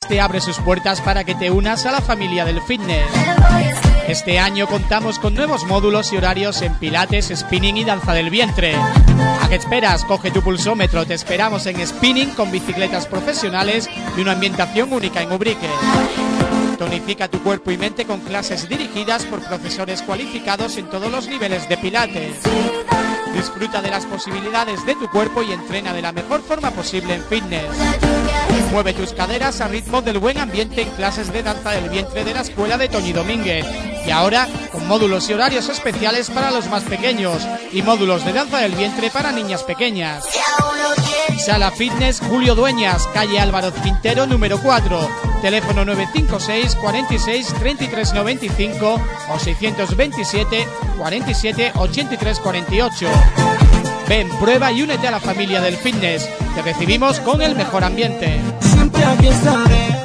te abre sus puertas para que te unas a la familia del fitness. Este año contamos con nuevos módulos y horarios en pilates, spinning y danza del vientre. ¿A qué esperas? Coge tu pulsómetro, te esperamos en spinning con bicicletas profesionales y una ambientación única en Ubrique. Tonifica tu cuerpo y mente con clases dirigidas por profesores cualificados en todos los niveles de pilates. Disfruta de las posibilidades de tu cuerpo y entrena de la mejor forma posible en fitness. Mueve tus caderas a ritmo del buen ambiente en clases de danza del vientre de la escuela de Toñi Domínguez. Y ahora con módulos y horarios especiales para los más pequeños y módulos de danza del vientre para niñas pequeñas. Sala Fitness Julio Dueñas, calle Álvaro Quintero número 4, teléfono 956 46 33 95 o 627 47 83 48. Ven, prueba y únete a la familia del fitness. Te recibimos con el mejor ambiente. Siempre aquí estaré.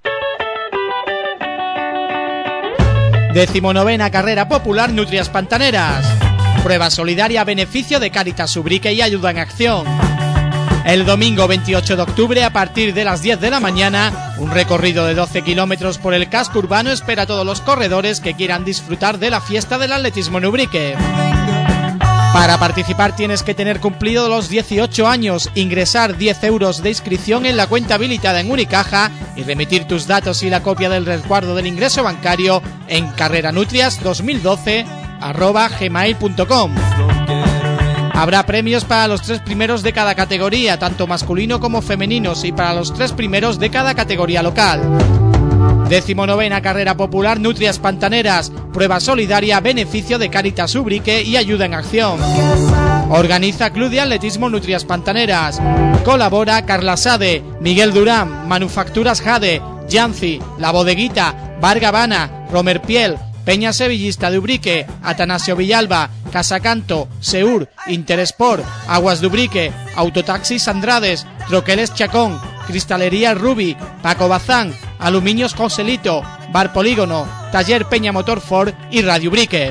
19ª Carrera Popular Nutrias Pantaneras. Prueba solidaria a beneficio de Cáritas Ubrique y Ayuda en Acción. El domingo 28 de octubre, a partir de las 10 de la mañana, un recorrido de 12 kilómetros por el casco urbano espera a todos los corredores que quieran disfrutar de la fiesta del atletismo en Ubrique. Para participar tienes que tener cumplido los 18 años, ingresar 10 euros de inscripción en la cuenta habilitada en Unicaja y remitir tus datos y la copia del resguardo del ingreso bancario en carreranutrias2012@gmail.com. Habrá premios para los 3 primeros de cada categoría, tanto masculino como femeninos, y para los 3 primeros de cada categoría local. 19ª Carrera Popular Nutrias Pantaneras, prueba solidaria a beneficio de Cáritas Ubrique y Ayuda en Acción. Organiza Club de Atletismo Nutrias Pantaneras. Colabora Carla Sade, Miguel Durán, Manufacturas Jade, Yancy, La Bodeguita, Bar Gavana, Romer Piel, Peña Sevillista de Ubrique, Atanasio Villalba, Casacanto, Seur, Interesport, Aguas de Ubrique, Autotaxis Andrades, Troqueles Chacón, Cristalería Rubi, Paco Bazán, Aluminios Joselito, Bar Polígono, Taller Peña Motor Ford y Radio Ubrique.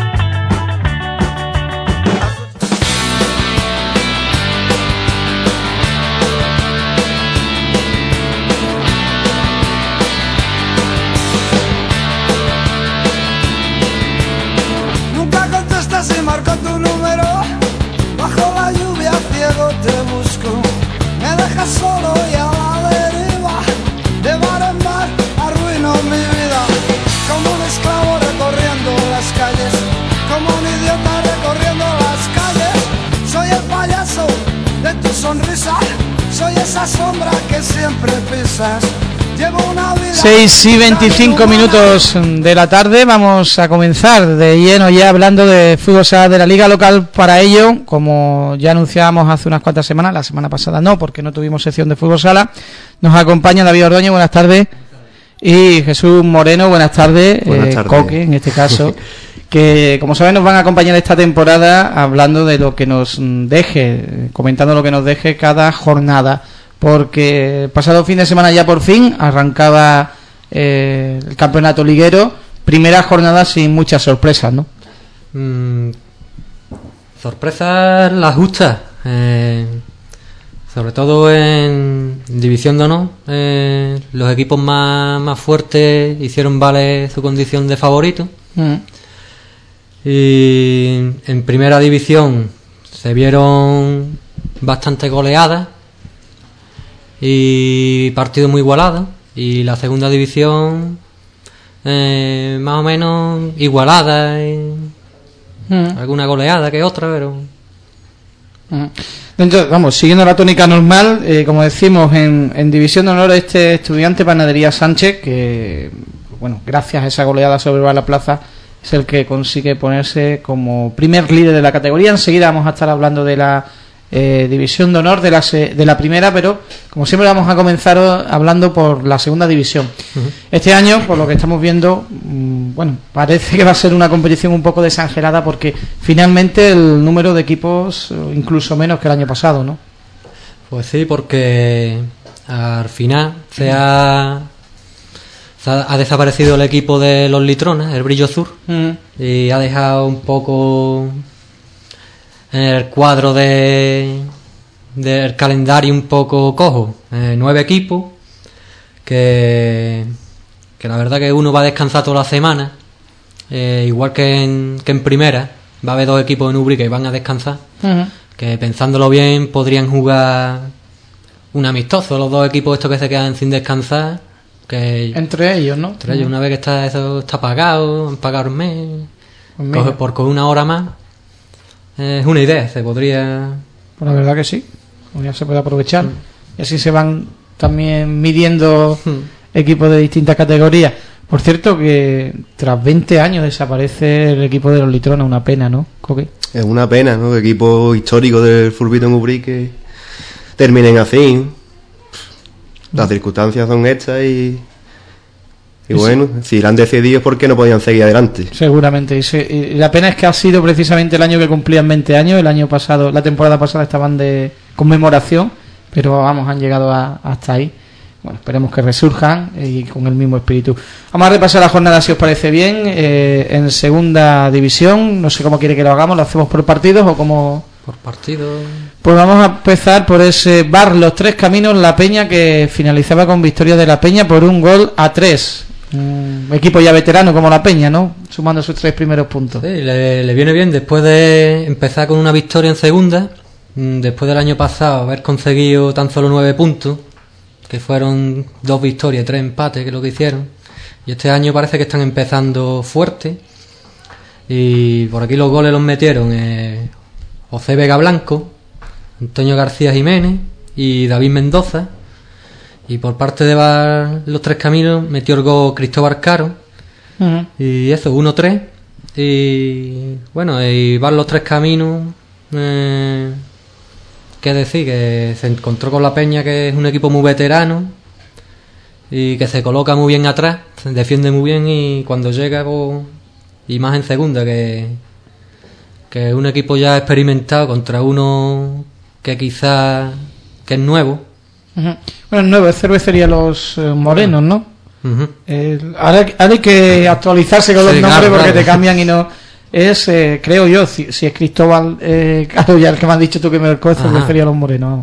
Se marcó tu número, bajo la lluvia ciego te busco, me dejas solo y a la deriva, de bar en bar arruino mi vida, como un esclavo recorriendo las calles, como un idiota recorriendo las calles, soy el payaso de tu sonrisa, soy esa sombra que siempre pisas. 6 y 25 minutos de la tarde, vamos a comenzar de lleno ya hablando de fútbol sala de la liga local. Para ello, como ya anunciábamos hace unas cuantas semanas, la semana pasada no, porque no tuvimos sección de fútbol sala, nos acompaña David Ordóñez, buenas tardes, y Jesús Moreno, buenas tardes, Coque en este caso, que como saben nos van a acompañar esta temporada hablando de lo que nos deje, comentando lo que nos deje cada jornada. Porque el pasado fin de semana ya por fin arrancaba el campeonato liguero, primera jornada sin muchas sorpresas, ¿no? Sorpresas las justas, sobre todo en División de Honor, los equipos más fuertes hicieron valer su condición de favorito. Y en Primera División se vieron bastante goleadas y partidos muy igualados, y la Segunda División más o menos igualada, alguna goleada que otra, pero entonces, vamos, siguiendo la tónica normal, como decimos, en División de Honor, este Estudiante Panadería Sánchez, que bueno, gracias a esa goleada sobre la Plaza, es el que consigue ponerse como primer líder de la categoría. Enseguida vamos a estar hablando de la División de Honor de la primera, pero como siempre vamos a comenzar hablando por la Segunda División. Este año, por lo que estamos viendo, bueno, parece que va a ser una competición un poco desangelada, porque finalmente el número de equipos incluso menos que el año pasado, ¿no? Pues sí, porque al final ha desaparecido el equipo de los Litronas, el Brillo Sur, y ha dejado un poco en el cuadro del calendario un poco cojo. 9 equipos que la verdad que uno va a descansar toda la semana, igual que en primera, va a haber dos equipos en Ubrique que van a descansar, que pensándolo bien podrían jugar un amistoso, los dos equipos estos que se quedan sin descansar, que entre ellos, ¿no? Entre ellos, una vez que eso está pagado, han pagado un mes, por con una hora más, es una idea, se podría... Pues la verdad que sí, ya se puede aprovechar, y así se van también midiendo equipos de distintas categorías. Por cierto que tras 20 años desaparece el equipo de los Litronas, una pena, ¿no, Coque? Es una pena, ¿no? El equipo histórico del Furbito en Ubrique terminen así. Las circunstancias son estas y bueno, si la han decidido es porque no podían seguir adelante. Seguramente, y la pena es que ha sido precisamente el año que cumplían 20 años, el año pasado, la temporada pasada estaban de conmemoración, pero vamos, han llegado hasta ahí. Bueno, esperemos que resurjan y con el mismo espíritu. Vamos a repasar la jornada si os parece bien. En segunda división, no sé cómo quiere que lo hagamos, ¿lo hacemos por partidos o como...? Por partidos. Pues vamos a empezar por ese Bar Los Tres Caminos, La Peña, que finalizaba con victoria de La Peña por 1-3. Un equipo ya veterano como La Peña, ¿no? Sumando sus 3 primeros puntos. Sí, le viene bien después de empezar con una victoria en segunda, después del año pasado haber conseguido tan solo 9 puntos, que fueron 2 victorias y 3 empates, que es lo que hicieron. Y este año parece que están empezando fuerte. Y por aquí los goles los metieron José Vega Blanco, Antonio García Jiménez y David Mendoza. Y por parte de Los Tres Caminos metió el gol Cristóbal Caro. Y eso, 1-3. Y bueno, y Bar Los Tres Caminos, qué decir, que se encontró con La Peña, que es un equipo muy veterano y que se coloca muy bien atrás, se defiende muy bien, y cuando llega y más en segunda, que un equipo ya experimentado contra uno que quizás que es nuevo. Bueno, el nuevo es Cervecería Los Morenos, ¿no? Ahora hay que actualizarse con los nombres, claro, porque te cambian y no... Es, creo yo, si es Cristóbal, claro, ya el que me has dicho tú que me lo Cervecería Los Morenos.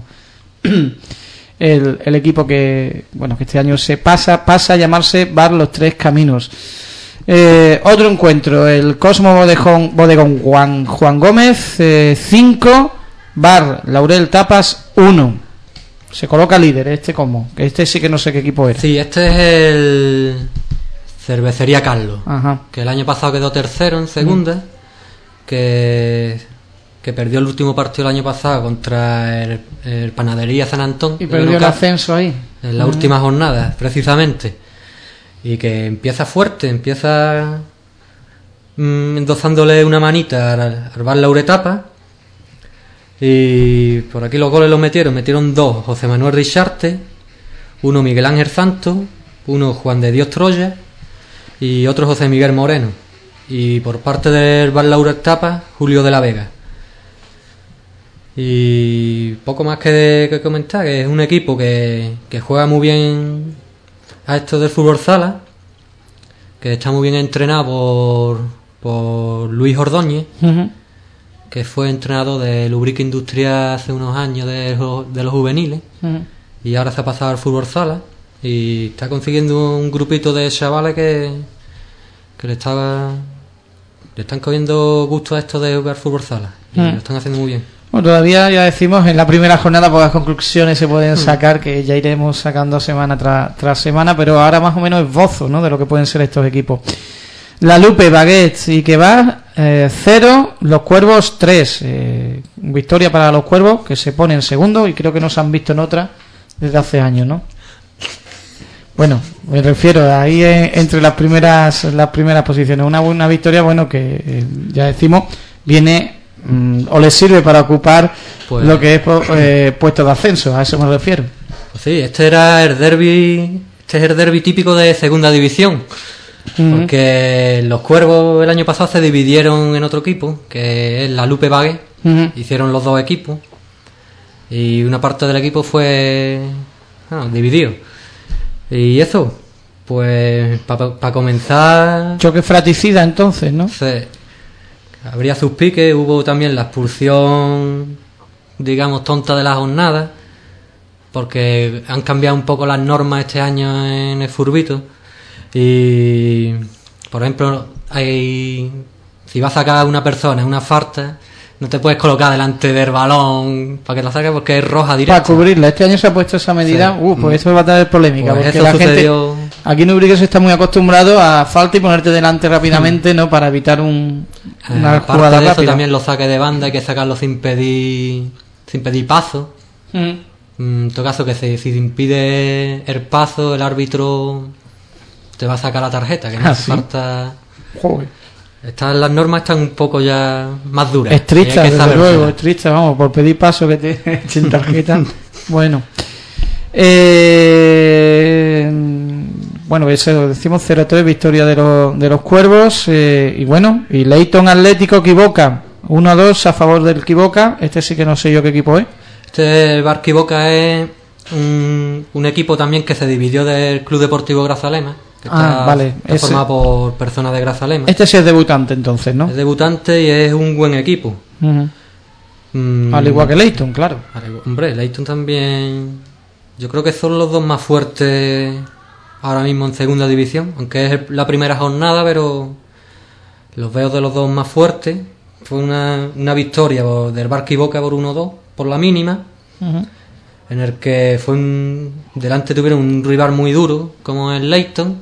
El equipo que este año pasa a llamarse Bar Los Tres Caminos. Otro encuentro, el Cosmo Bodegón Juan Gómez 5, Bar Laurel Tapas 1. Se coloca líder ¿cómo? Este sí que no sé qué equipo era. Sí, este es el Cervecería Carlos. Ajá. Que el año pasado quedó tercero en segunda, que perdió el último partido el año pasado contra el Panadería San Antón. Y perdió el ascenso ahí. En la última jornada, precisamente. Y que empieza fuerte, empieza endosándole una manita al Bar Lauretapa. Y por aquí los goles los metieron 2 José Manuel Richarte, 1 Miguel Ángel Santos, 1 Juan de Dios Troya y otro José Miguel Moreno. Y por parte del Bar Lauretapa, Julio de la Vega. Y poco más que comentar, que es un equipo que juega muy bien a esto del fútbol sala, que está muy bien entrenado por Luis Ordóñez, que fue entrenador del Ubrique Industrial hace unos años de los juveniles, y ahora se ha pasado al fútbol sala y está consiguiendo un grupito de chavales que le están cogiendo gusto a esto de jugar fútbol sala, y lo están haciendo muy bien. Bueno, todavía ya decimos en la primera jornada pocas conclusiones se pueden sacar, que ya iremos sacando semana tras semana, pero ahora más o menos esbozo, ¿no?, de lo que pueden ser estos equipos. La Lupe, Baguettes y Quebar 0, Los Cuervos 3. Victoria para Los Cuervos, que se pone en segundo y creo que no se han visto en otra desde hace años, ¿no? Bueno, me refiero ahí entre las primeras posiciones. Una buena victoria, bueno, que ya decimos, viene o les sirve para ocupar lo que es puesto de ascenso, a eso me refiero. Pues sí, este es el derbi típico de segunda división. Porque los Cuervos el año pasado se dividieron en otro equipo, que es la Lupe Baguette. Hicieron los dos equipos y una parte del equipo fue dividido. Y eso, pues para comenzar, choque fratricida entonces, ¿no? Sí, habría sus piques. Hubo también la expulsión, digamos, tonta de la jornada porque han cambiado un poco las normas este año en el Furbito y, por ejemplo, si vas a sacar a una persona en una falta, no te puedes colocar delante del balón para que la saques porque es roja directa. Para cubrirla. Este año se ha puesto esa medida. Sí. Pues eso va a tener polémica. Pues porque la sucedió... gente aquí en Ubrique se está muy acostumbrado a falta y ponerte delante rápidamente, ¿no? Para evitar una jugada de eso, rápida. también los saques de banda hay que sacarlos sin pedir paso. En todo caso, que si impide el paso, el árbitro te va a sacar la tarjeta, que no hace falta. Joder. Las normas están un poco ya más duras. Estrictas, desde luego, estrictas, vamos, por pedir paso que te echen tarjeta. Bueno. Bueno, eso decimos 0-3, victoria de los Cuervos. Y bueno, y Leyton Atlético Quiboca, 1-2 a favor del Quiboca. Este sí que no sé yo qué equipo es. El Bar Quiboca es un equipo también que se dividió del Club Deportivo Grazalema. Vale. Está formado por personas de Grazalema. Este sí es debutante entonces, ¿no? Es debutante y es un buen equipo. Al igual que Leyton, claro. Hombre, Leyton también. Yo creo que son los dos más fuertes ahora mismo en segunda división, aunque es la primera jornada, pero los veo de los dos más fuertes. Fue una victoria del Bar Quiboca por 1-2 por la mínima, en el que delante tuvieron un rival muy duro como el Leyton,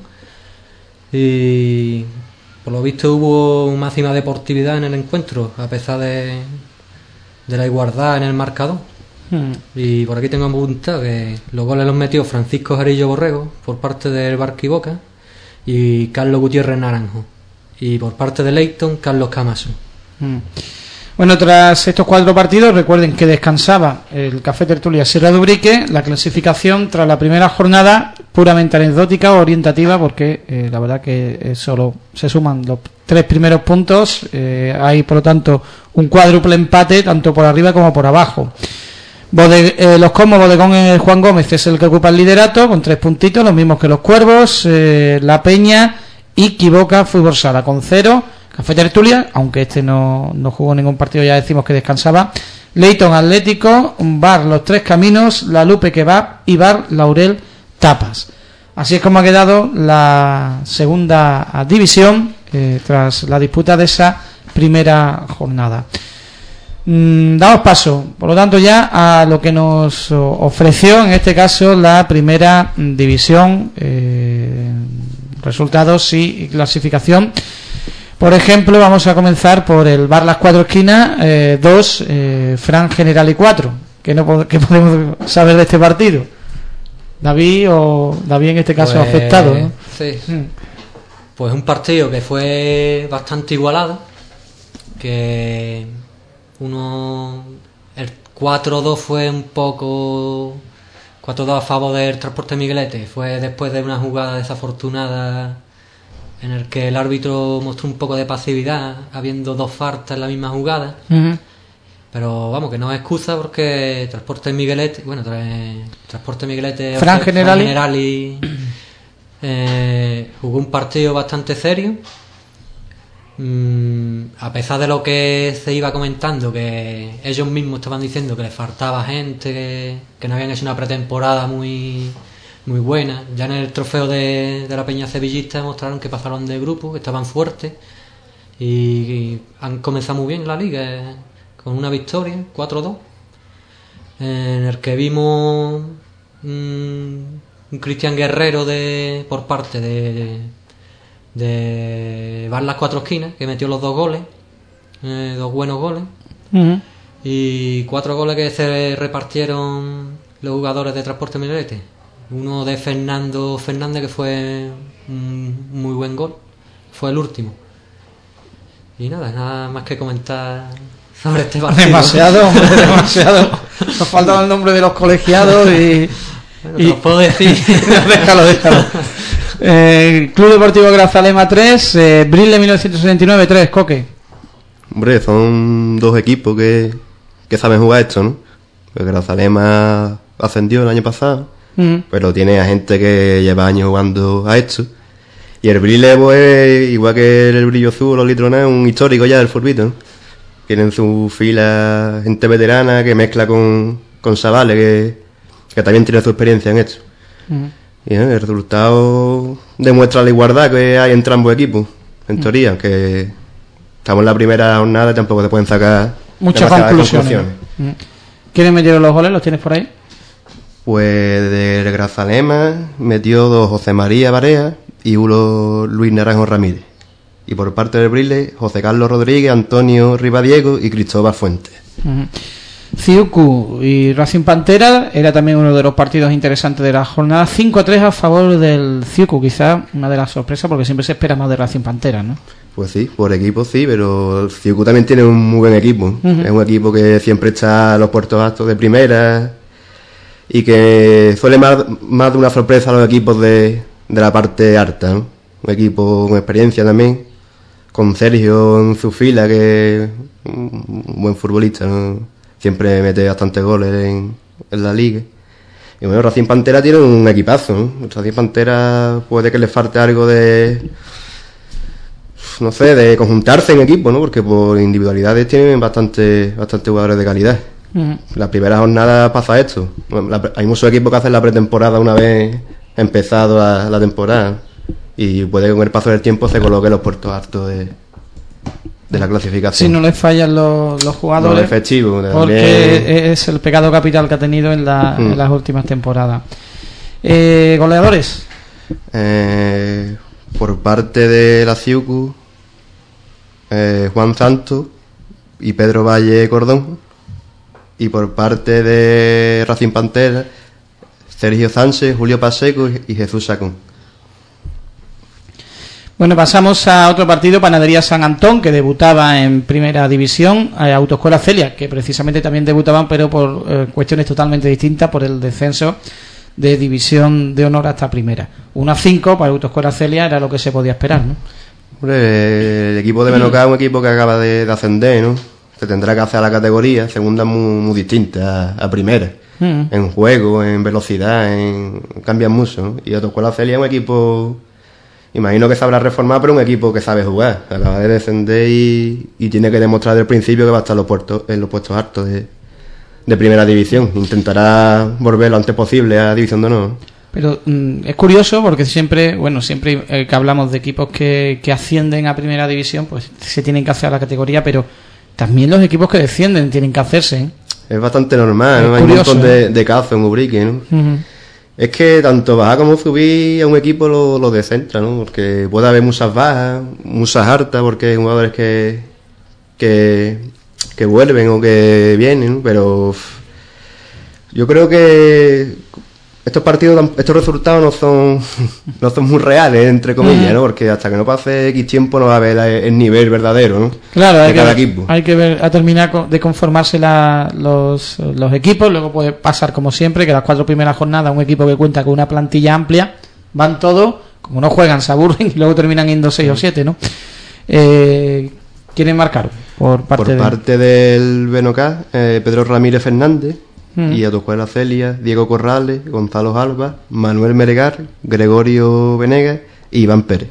y por lo visto hubo máxima deportividad en el encuentro a pesar de la igualdad en el marcador. Y por aquí tengo apuntado que los goles los metió Francisco Jarillo Borrego por parte del Bar Quiboca y Carlos Gutiérrez Naranjo, y por parte de Leyton Carlos Camaso. Bueno, tras estos 4 partidos, recuerden que descansaba el Café Tertulia Sierra de Ubrique. La clasificación tras la primera jornada, puramente anecdótica o orientativa, porque la verdad que solo se suman los 3 primeros puntos. Hay, por lo tanto, un cuádruple empate, tanto por arriba como por abajo. Los Comos Bodegón Juan Gómez es el que ocupa el liderato, con 3 puntitos, los mismos que los Cuervos, La Peña y Quiboca Fútbol Sala, con 0. Café Tertulia, aunque este no jugó ningún partido, ya decimos que descansaba. Leyton Atlético, Bar Los Tres Caminos, La Lupe Kebab y Bar Laurel Tapas. Así es como ha quedado la segunda división tras la disputa de esa primera jornada. Damos paso, por lo tanto, ya a lo que nos ofreció en este caso la primera división, resultados y clasificación. Por ejemplo, vamos a comenzar por el Bar Las Cuatro Esquinas 2, Fran General y 4. ¿Qué podemos saber de este partido? David en este caso pues, afectado, ¿no? Sí. Pues un partido que fue bastante igualado, que el 4-2 fue un poco 4-2 a favor del Transporte Miguelete. Fue después de una jugada desafortunada en el que el árbitro mostró un poco de pasividad, habiendo 2 faltas en la misma jugada. Pero vamos, que no es excusa, porque Transporte Miguelete, Fran Generali jugó un partido bastante serio. A pesar de lo que se iba comentando, que ellos mismos estaban diciendo que les faltaba gente, que no habían hecho una pretemporada muy buena. Ya en el trofeo de la Peña Sevillista mostraron que pasaron de grupo, que estaban fuertes y han comenzado muy bien la liga, con una victoria 4-2, en el que vimos un Cristian Guerrero por parte de Bar Las Cuatro Esquinas, que metió los 2 goles, 2 buenos goles, y 4 goles que se repartieron los jugadores de Transporte Miguelete. Uno de Fernando Fernández, que fue un muy buen gol, fue el último. Y nada más que comentar sobre este partido. Demasiado. Nos faltaba el nombre de los colegiados y te lo puedo decir. déjalo. Club Deportivo Grazalema 3, Brile 1979 3, Coque. Hombre, son 2 equipos que saben jugar esto, ¿no? Pues Grazalema ascendió el año pasado, pero tiene a gente que lleva años jugando a esto. Y el Brile, pues, igual que el Brillo Azul o los Litrones, es un histórico ya del Forbito, ¿no? Tienen su fila gente veterana que mezcla con chavales que también tiene su experiencia en esto. Y el resultado demuestra la igualdad que hay entre ambos equipos, en teoría, que estamos en la primera jornada y tampoco se pueden sacar muchas conclusiones. ¿Quiénes metieron los goles? ¿Los tienes por ahí? Pues del Grazalema metió 2 José María Barea y uno Luis Naranjo Ramírez. Y por parte del Brile, José Carlos Rodríguez, Antonio Ribadiego y Cristóbal Fuentes. Ciucu y Racing Pantera era también uno de los partidos interesantes de la jornada. 5-3 a favor del Ciucu, quizás una de las sorpresas, porque siempre se espera más de Racing Pantera, ¿no? Pues sí, por equipo sí, pero el Ciucu también tiene un muy buen equipo. Es un equipo que siempre está a los puertos altos de primera y que suele más de una sorpresa a los equipos de la parte alta, ¿no? Un equipo con experiencia también, con Sergio en su fila, que es un buen futbolista, ¿no? Siempre mete bastantes goles en la liga. Y bueno, Racing Pantera tiene un equipazo, ¿no? Racing Pantera puede que le falte algo de, no sé, de conjuntarse en equipo, ¿no? Porque por individualidades tienen bastante jugadores de calidad. La primera jornada pasa esto. Hay muchos equipos que hacen la pretemporada una vez empezado la temporada, y puede que con el paso del tiempo se coloque los puertos altos de la clasificación. Si no les fallan los jugadores, no es efectivo, porque es el pecado capital que ha tenido en las últimas temporadas. ¿Goleadores? Por parte de la Ciucu, Juan Santos y Pedro Valle Cordón, y por parte de Racing Pantera, Sergio Sánchez, Julio Paseco y Jesús Sacón. Bueno, pasamos a otro partido, Panadería San Antón, que debutaba en Primera División, Autoescuela Celia, que precisamente también debutaban, pero por cuestiones totalmente distintas, por el descenso de División de Honor hasta Primera. 1-5 para Autoescuela Celia era lo que se podía esperar, ¿no? Hombre, el equipo de Benocá es un equipo que acaba de ascender, ¿no? Se tendrá que hacer a la categoría, segunda muy distinta a Primera. En juego, en velocidad, cambian mucho, ¿no? Y Autoescuela Celia es un equipo, imagino que sabrá reformar, pero un equipo que sabe jugar. Acaba de descender y tiene que demostrar desde el principio que va a estar en los puestos altos de Primera División. Intentará volver lo antes posible a División de Honor. Pero es curioso porque siempre que hablamos de equipos que ascienden a Primera División, pues se tienen que hacer a la categoría, pero también los equipos que descienden tienen que hacerse, ¿eh? Es bastante normal, ¿no? Hay curioso, un montón de casos en Ubrique, ¿no? Es que tanto bajar como subir a un equipo lo descentra, ¿no? Porque puede haber muchas bajas, muchas hartas, porque hay jugadores que vuelven o que vienen, ¿no? Pero yo creo que estos resultados no son muy reales, entre comillas, ¿no? Porque hasta que no pase X tiempo no va a haber el nivel verdadero, ¿no? Claro, de cada equipo. Hay que ver, a terminar de conformarse los equipos. Luego puede pasar como siempre, que las 4 primeras jornadas un equipo que cuenta con una plantilla amplia, van todos, como no juegan, se aburren y luego terminan yendo 6 o 7, ¿no? ¿Quieren marcar? Por parte del Benocá, Pedro Ramírez Fernández, y Autoescuela Celia, Diego Corrales, Gonzalo Alba, Manuel Meregar, Gregorio Venegas y Iván Pérez.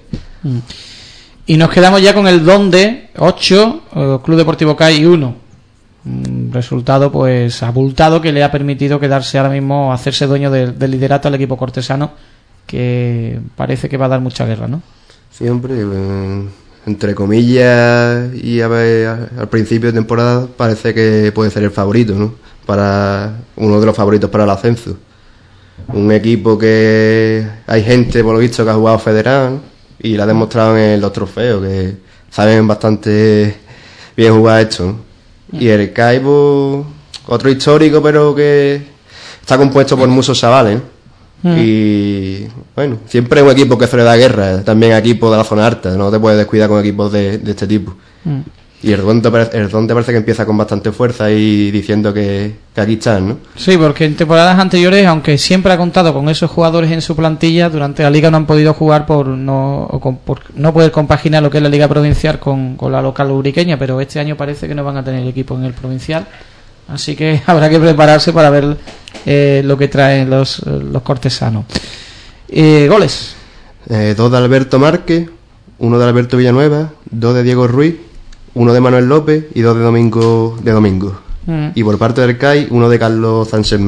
Y nos quedamos ya con el Donde 8, Club Deportivo CAI 1. Resultado pues abultado que le ha permitido quedarse ahora mismo, hacerse dueño del liderato al equipo cortesano, que parece que va a dar mucha guerra, ¿no? Siempre, entre comillas, y a ver, al principio de temporada parece que puede ser el favorito, ¿no? Para uno de los favoritos para el ascenso. Un equipo que hay gente, por lo visto, que ha jugado federal, ¿no? Y lo ha demostrado en los trofeos, que saben bastante bien jugar esto, ¿no? Y el CAI, otro histórico, pero que está compuesto por muchos chavales, ¿no? Y bueno, siempre es un equipo que suele dar guerra, también equipos de la zona alta, no te puedes descuidar con equipos de este tipo. Y el Donde parece que empieza con bastante fuerza y diciendo que aquí están, ¿no? Sí, porque en temporadas anteriores, aunque siempre ha contado con esos jugadores en su plantilla, durante la liga no han podido jugar por no poder compaginar lo que es la liga provincial con la local ubriqueña, pero este año parece que no van a tener equipo en el provincial, así que habrá que prepararse para ver lo que traen los cortesanos. Goles. 2 de Alberto Márquez, 1 de Alberto Villanueva, 2 de Diego Ruiz, 1 de Manuel López y 2 de Domingo. Y por parte del CAI, 1 de Carlos Sánchez Mena.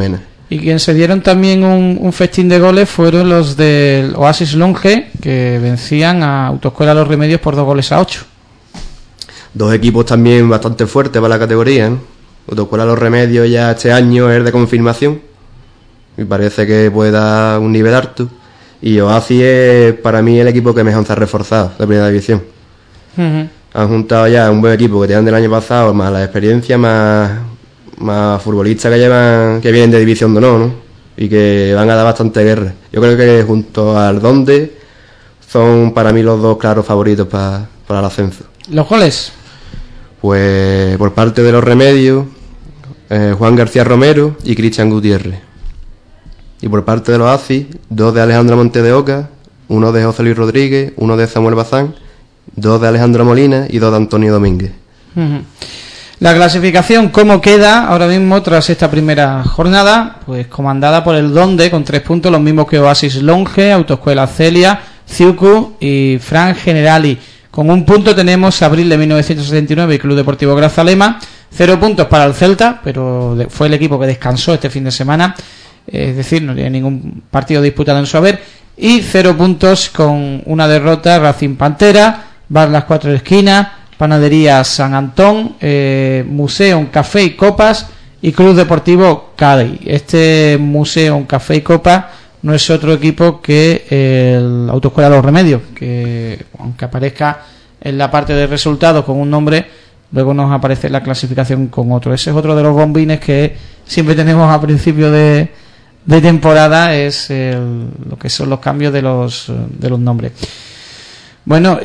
Y quien se dieron también un festín de goles fueron los del Oasis Longe, que vencían a Autoescuela Los Remedios por 2-8. Dos equipos también bastante fuertes para la categoría, ¿no? Autoescuela Los Remedios ya este año es de confirmación y parece que puede dar un nivel alto. Y Oasis es para mí el equipo que mejor se ha reforzado de primera división. Uh-huh. Han juntado ya un buen equipo que tenían del año pasado, más la experiencia, más futbolistas que vienen de división de honor, ¿no? Y que van a dar bastante guerra. Yo creo que junto al Donde son para mí los dos claros favoritos para el ascenso. ¿Los goles? Pues por parte de Los Remedios, Juan García Romero y Cristian Gutiérrez. Y por parte de los Oasis, 2 de Alejandro Monte de Oca, 1 de José Luis Rodríguez, 1 de Samuel Bazán, 2 de Alejandro Molina y 2 de Antonio Domínguez. Uh-huh. La clasificación, ¿cómo queda ahora mismo tras esta primera jornada? Pues comandada por el Donde con 3 puntos, los mismos que Oasis Longe, Autoescuela Celia, Ciucu y Fran Generali. Con 1 punto tenemos Abril de 1979 y Club Deportivo Grazalema. 0 puntos para el Celta, pero fue el equipo que descansó este fin de semana. Es decir, no tiene ningún partido disputado en su haber. Y 0 puntos con una derrota Racing Pantera, Bar Las Cuatro Esquinas, Panadería San Antón, Museo Café y Copas y Club Deportivo Cádiz. Este Museo Café y Copas no es otro equipo que el Autoescuela Los Remedios, que aunque aparezca en la parte de resultados con un nombre, luego nos aparece la clasificación con otro. Ese es otro de los bombines que siempre tenemos a principio de temporada, es lo que son los cambios de los nombres. Bueno,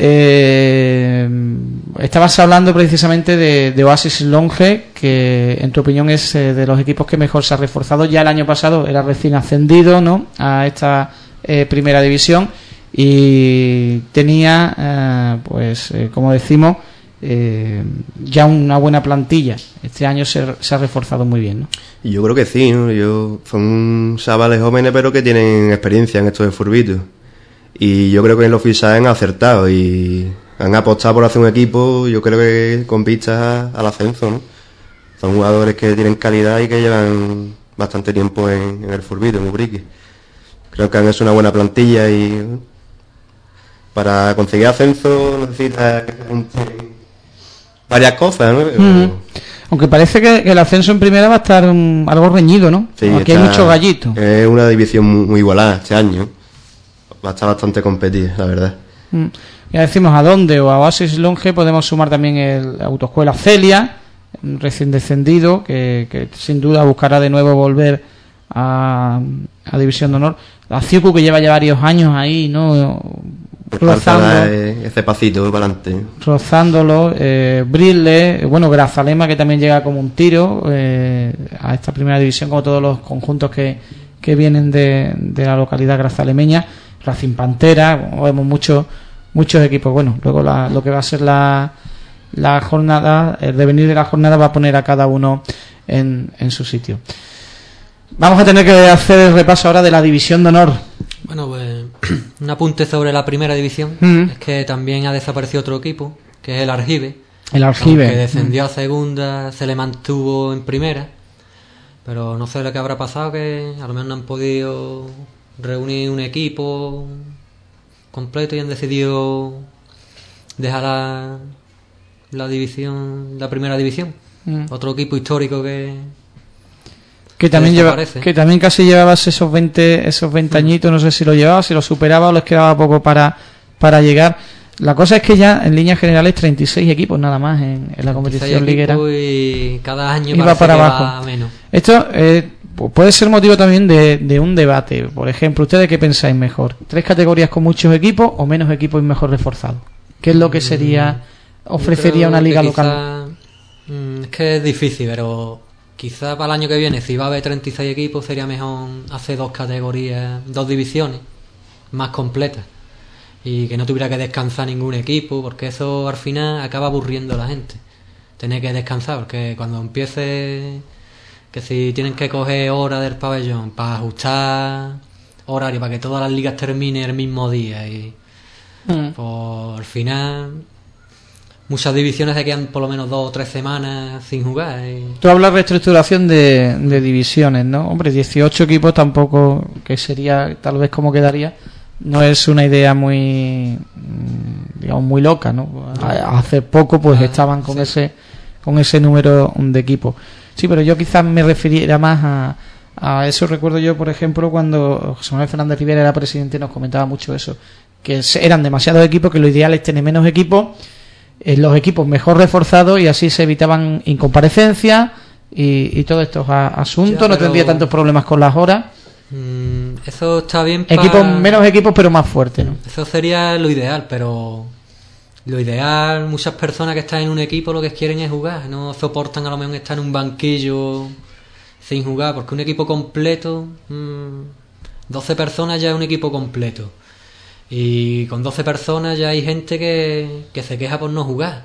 estabas hablando precisamente de Oasis Longe, que en tu opinión es de los equipos que mejor se ha reforzado. Ya el año pasado era recién ascendido, ¿no?, a esta primera división y tenía, como decimos, ya una buena plantilla. Este año se ha reforzado muy bien, ¿no? Y yo creo que sí, ¿no? Son chavales jóvenes pero que tienen experiencia en estos esfurbitos. Y yo creo que en los fichajes han acertado y han apostado por hacer un equipo, yo creo que con vistas al ascenso, ¿no? Son jugadores que tienen calidad y que llevan bastante tiempo en el furbito, en Ubrique. Creo que han hecho una buena plantilla y para conseguir ascenso necesitas que se junten varias cosas, ¿no? Mm. Aunque parece que el ascenso en primera va a estar algo reñido, ¿no? Sí, aquí hay muchos gallitos. Es una división muy igualada este año. Va a estar bastante competida, la verdad. Ya decimos a dónde o a Oasis Longe podemos sumar también el Autoescuela Celia, recién descendido, que sin duda buscará de nuevo volver a División de Honor. La Ciucu, que lleva ya varios años ahí, ¿no? Rozando ese pasito para adelante. Rozándolo. Brille, Grazalema, que también llega como un tiro a esta primera división, como todos los conjuntos que vienen de la localidad grazalemeña. Racing Pantera, vemos muchos equipos. Bueno, luego lo que va a ser la jornada, el devenir de la jornada va a poner a cada uno en su sitio. Vamos a tener que hacer el repaso ahora de la División de Honor. Bueno, pues un apunte sobre la primera división. Es que también ha desaparecido otro equipo, que es el Argive. El Argive. Que descendió a segunda, se le mantuvo en primera. Pero no sé lo que habrá pasado, que a lo mejor no han podido reunir un equipo completo y han decidido dejar la división, la primera división. Otro equipo histórico que también casi llevabas esos 20 añitos, no sé si lo llevaba, si lo superaba o les quedaba poco para llegar. La cosa es que ya en líneas generales 36 equipos nada más en la competición liguera, y cada año iba para abajo. Va menos. Esto puede ser motivo también de un debate. Por ejemplo, ¿ustedes qué pensáis mejor? ¿3 categorías con muchos equipos o menos equipos y mejor reforzados? ¿Qué es lo que ofrecería una liga local? Es que es difícil, pero quizá para el año que viene, si va a haber 36 equipos, sería mejor hacer 2 categorías, 2 divisiones más completas y que no tuviera que descansar ningún equipo, porque eso al final acaba aburriendo a la gente, tener que descansar, porque cuando empiece, que si tienen que coger horas del pabellón para ajustar horario para que todas las ligas terminen el mismo día y pues al final muchas divisiones se quedan por lo menos 2 o 3 semanas sin jugar. Tú hablas de reestructuración de divisiones, ¿no? Hombre, 18 equipos tampoco, que sería tal vez como quedaría, no es una idea muy, digamos, muy loca, ¿no? Hace poco pues estaban con ese número de equipos. Sí, pero yo quizás me refiriera más a eso. Recuerdo yo, por ejemplo, cuando José Manuel Fernández Rivera era presidente, nos comentaba mucho eso, que eran demasiados equipos, que lo ideal es tener menos equipos, los equipos mejor reforzados, y así se evitaban incomparecencias y todos estos asuntos. No tendría tantos problemas con las horas. Eso está bien menos equipos pero más fuertes, ¿no? Eso sería lo ideal, pero lo ideal, muchas personas que están en un equipo lo que quieren es jugar, no soportan a lo mejor estar en un banquillo sin jugar, porque un equipo completo, 12 personas ya es un equipo completo, y con 12 personas ya hay gente que se queja por no jugar,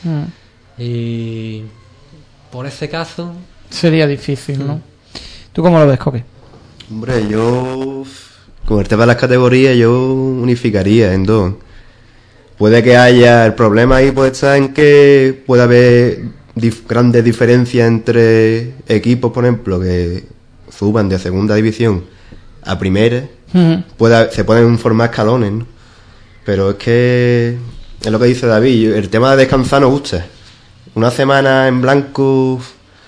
y por ese caso sería difícil, ¿no? ¿Tú cómo lo ves, Coque? Hombre, yo con el tema de las categorías yo unificaría en dos. Puede que haya, el problema ahí puede estar en que puede haber grandes diferencias entre equipos, por ejemplo, que suban de segunda división a primera. Se pueden formar escalones, ¿no? Pero es que es lo que dice David, el tema de descansar nos gusta. Una semana en blanco,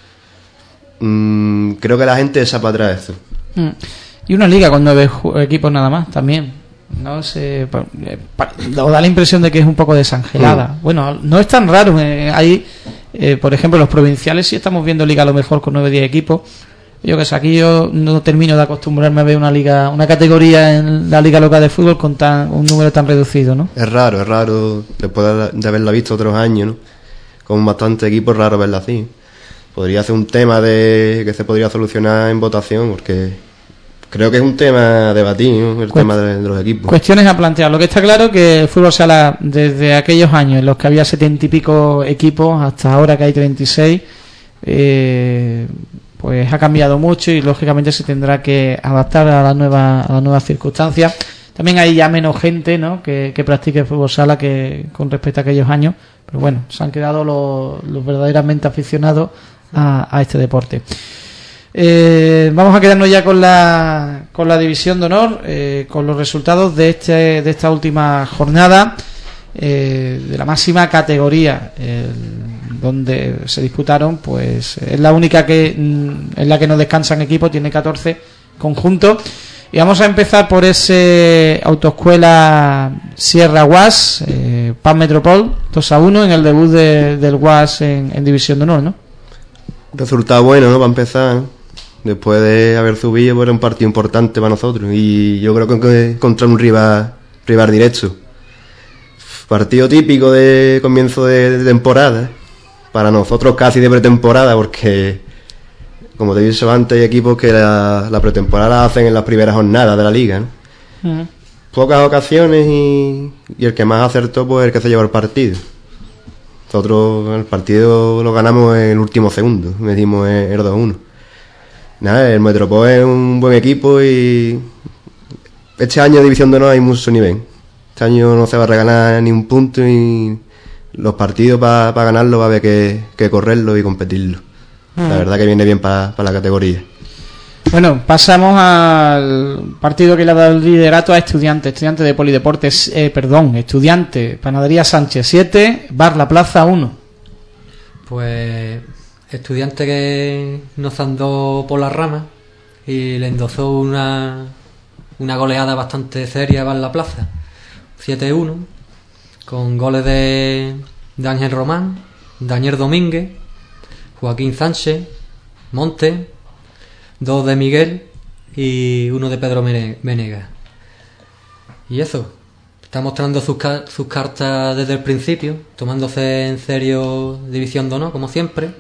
creo que la gente echa para atrás eso. Y una liga con 9 equipos nada más también, no sé, da la impresión de que es un poco desangelada. Bueno, no es tan raro, hay por ejemplo los provinciales sí estamos viendo liga a lo mejor con 9 o 10 equipos. Yo que sé, aquí yo no termino de acostumbrarme a ver una categoría en la liga local de fútbol con un número tan reducido, ¿no? Es raro después de haberla visto otros años, ¿no? Con bastantes equipos, raro verla así. Podría ser un tema que se podría solucionar en votación, porque creo que es un tema debatido, ¿no? El tema de los equipos. Cuestiones a plantear. Lo que está claro es que el fútbol sala, desde aquellos años en los que había 70 y pico equipos hasta ahora que hay 36, pues ha cambiado mucho y lógicamente se tendrá que adaptar a las nuevas circunstancias. También hay ya menos gente, ¿no?, que practique el fútbol sala que con respecto a aquellos años, pero bueno, se han quedado los verdaderamente aficionados a este deporte. Vamos a quedarnos ya con la división de honor, con los resultados de esta última jornada de la máxima categoría, donde se disputaron, pues es la única en la que no descansan equipos, tiene 14 conjuntos. Y vamos a empezar por ese Autoescuela Sierra UAS, PAN Metropol 2-1 en el debut del UAS en división de honor, ¿no? Resultado bueno, ¿no?, para empezar, ¿no? Después de haber subido, pues era un partido importante para nosotros, y yo creo que contra un rival directo. Partido típico de comienzo de temporada, para nosotros casi de pretemporada, porque, como te he dicho antes, hay equipos que la pretemporada la hacen en las primeras jornadas de la liga, ¿no? Pocas ocasiones y el que más acertó, pues el que se llevó el partido. Nosotros el partido lo ganamos en el último segundo, metimos el 2-1. Nada, el Metropol es un buen equipo y este año de división de honor hay mucho nivel. Este año no se va a regalar ni un punto y los partidos para ganarlo va a haber que correrlo y competirlo. La verdad que viene bien para la categoría. Bueno, pasamos al partido que le ha dado el liderato a Estudiantes de Polideportes, Estudiante, Panadería Sánchez 7, Bar La Plaza 1. Pues Estudiante que nos andó por las ramas y le endosó una goleada bastante seria a Bar La Plaza, 7-1, con goles de Ángel Román, Daniel Domínguez, Joaquín Sánchez, Monte, 2 de Miguel y 1 de Pedro Venegas. Y eso, está mostrando sus cartas desde el principio, tomándose en serio división de honor, como siempre.